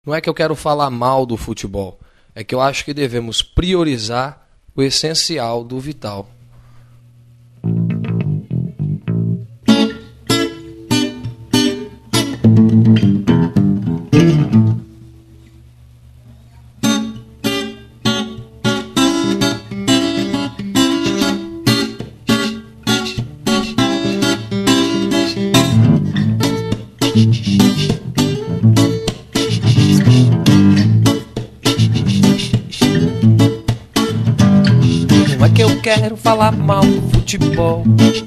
Não é que eu quero falar mal do futebol, é que eu acho que devemos priorizar o essencial do vital. Quero falar mal do futebol,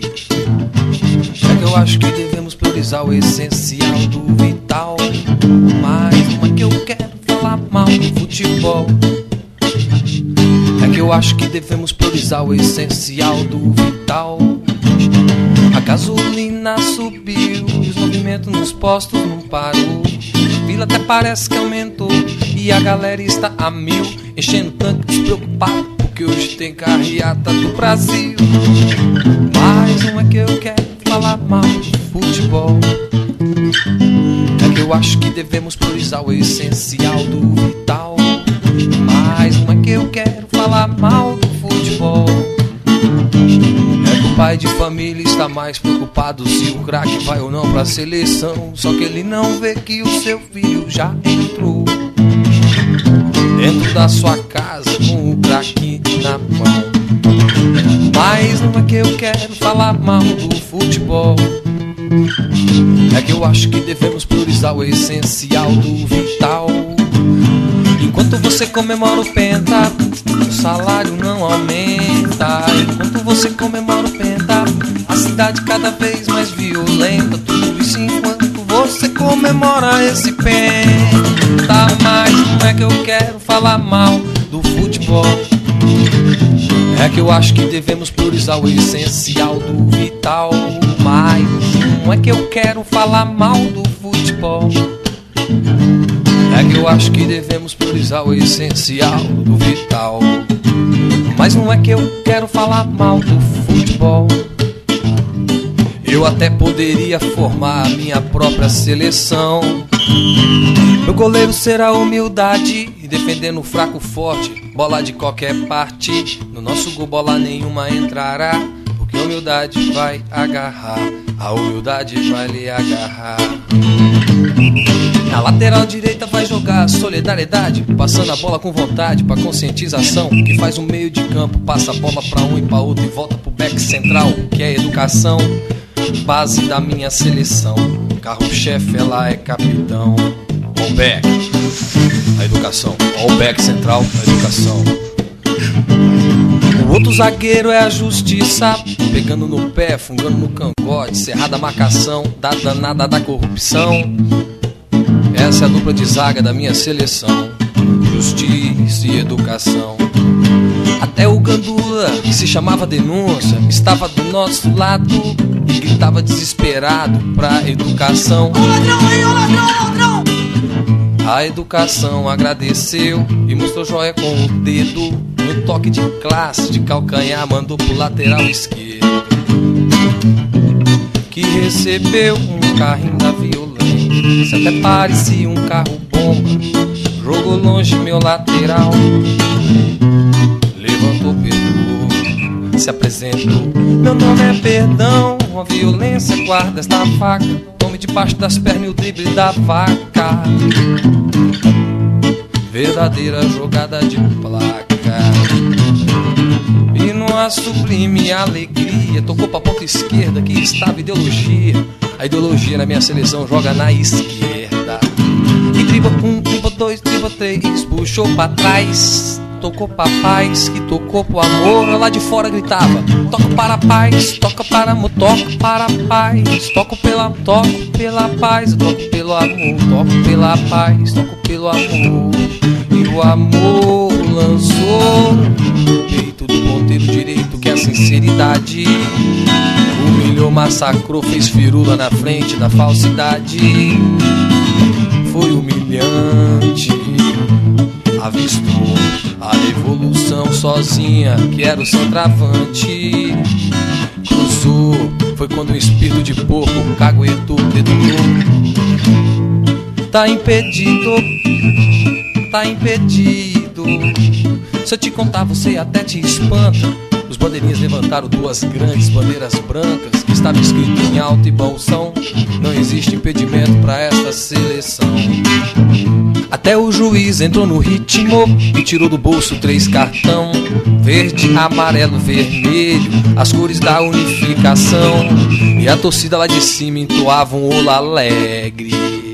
é que eu acho que devemos priorizar o essencial do vital. Mas não é que eu quero falar mal do futebol, é que eu acho que devemos priorizar o essencial do vital. A gasolina subiu e os movimentos nos postos não parou. A fila até parece que aumentou e a galera está a mil, enchendo o tanque despreocupado, que hoje tem carreata do Brasil. Mas não é que eu quero falar mal do futebol, é que eu acho que devemos priorizar o essencial do vital. Mas não é que eu quero falar mal do futebol, é que o pai de família está mais preocupado se o craque vai ou não pra seleção. Só que ele não vê que o seu filho já entrou dentro da sua casa com o craque na mão. Mas não é que eu quero falar mal do futebol, é que eu acho que devemos priorizar o essencial do vital. Enquanto você comemora o penta, o salário não aumenta. Enquanto você comemora o penta, a cidade cada vez mais violenta. Tudo isso enquanto você comemora esse penta. Mas não é que eu quero falar mal do futebol, é que eu acho que devemos priorizar o essencial do vital. Mas não é que eu quero falar mal do futebol, é que eu acho que devemos priorizar o essencial do vital. Mas não é que eu quero falar mal do futebol, eu até poderia formar a minha própria seleção. Meu goleiro será humildade, e defendendo o fraco forte, bola de qualquer parte. No nosso gol bola nenhuma entrará, porque a humildade vai agarrar, a humildade vai lhe agarrar. Na lateral direita vai jogar solidariedade, passando a bola com vontade pra conscientização, que faz um meio de campo, passa a bola pra um e pra outro e volta pro back central, que é educação, base da minha seleção. Carro-chefe, ela é capitão. All back, a educação. All back central, a educação. O outro zagueiro é a justiça, pegando no pé, fungando no cangote, cerrada a marcação, da danada da corrupção. Essa é a dupla de zaga da minha seleção. Justiça e educação. Até o Gandula, que se chamava Denúncia, estava do nosso lado e gritava desesperado pra educação. Ô ladrão aí, ô ladrão, ladrão! A educação agradeceu e mostrou joia com o dedo. No toque de classe, de calcanhar, mandou pro lateral esquerdo, que recebeu um carrinho da violência, até parecia um carro bomba. Jogou longe meu lateral, levantou, perdoou, se apresentou. Meu nome é Perdão, a violência guarda esta faca, tome debaixo das pernas e o drible da vaca. Verdadeira jogada de placa. E numa sublime alegria, tocou pra ponta esquerda que estava ideologia. A ideologia na minha seleção joga na esquerda. E dribla um, dribla dois, dribla três, puxou pra trás, tocou pra paz, que tocou pro amor. Lá de fora gritava: toco para a paz, toca para amor, toco para a paz, toco pela paz, toco pelo amor, toco pela paz, toco pelo amor. E o amor lançou no peito do ponteiro direito, que é a sinceridade humilhou, massacrou, fez firula na frente da falsidade. Foi humilhante, avistou a revolução sozinha, que era o centroavante. Cruzou, foi quando o espírito de porco caguetou, dedurou. tá impedido, tá impedido. Se eu te contar você até te espanta. Os bandeirinhas levantaram duas grandes bandeiras brancas que estava escrito em alto e bom som: não existe impedimento pra esta seleção. Até o juiz entrou no ritmo e tirou do bolso 3 cartão: verde, amarelo, vermelho, as cores da unificação. E a torcida lá de cima entoava um olá alegre.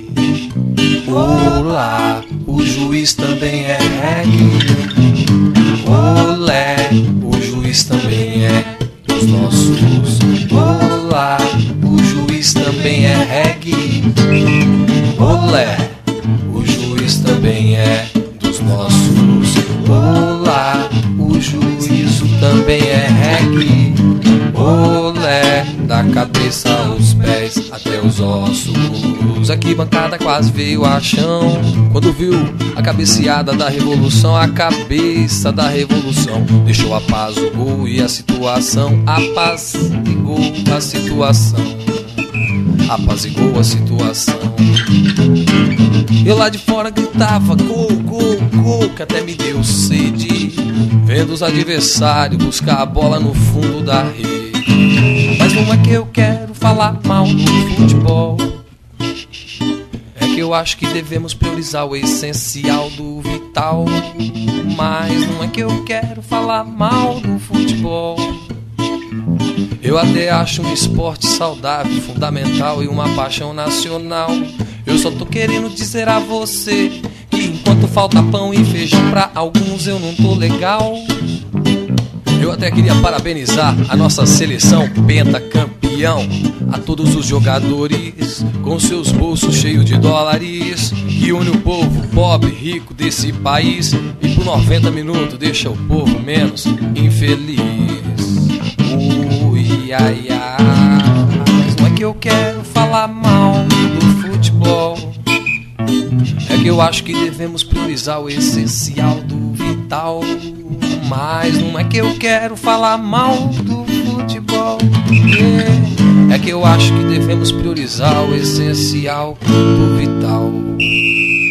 Olá, o juiz também é reggae. Olé, o juiz também é dos nossos. Olá, o juiz também é reggae. Olé, o juiz também é dos nossos. Olá, o juízo também é reggae. Olé, da cabeça aos pés até os ossos. Aqui bancada quase veio a chão quando viu a cabeceada da revolução. A cabeça da revolução deixou a paz, o gol e a situação. Apazigou a situação, apazigou a situação. Eu lá de fora gritava gol, gol, gol, que até me deu sede, vendo os adversários buscar a bola no fundo da rede. Mas não é que eu quero falar mal do futebol, é que eu acho que devemos priorizar o essencial do vital. Mas não é que eu quero falar mal do futebol, eu até acho um esporte saudável, fundamental e uma paixão nacional. Eu só tô querendo dizer a você que enquanto falta pão e feijão pra alguns eu não tô legal. Eu até queria parabenizar a nossa seleção pentacampeão, a todos os jogadores com seus bolsos cheios de dólares, que une o povo pobre e rico desse país e por 90 minutos deixa o povo menos infeliz. Ui, ai, ai. Mas não é que eu quero falar mal do futebol, é que eu acho que devemos priorizar o essencial do vital. Mas não é que eu quero falar mal do futebol, é que eu acho que devemos priorizar o essencial do vital.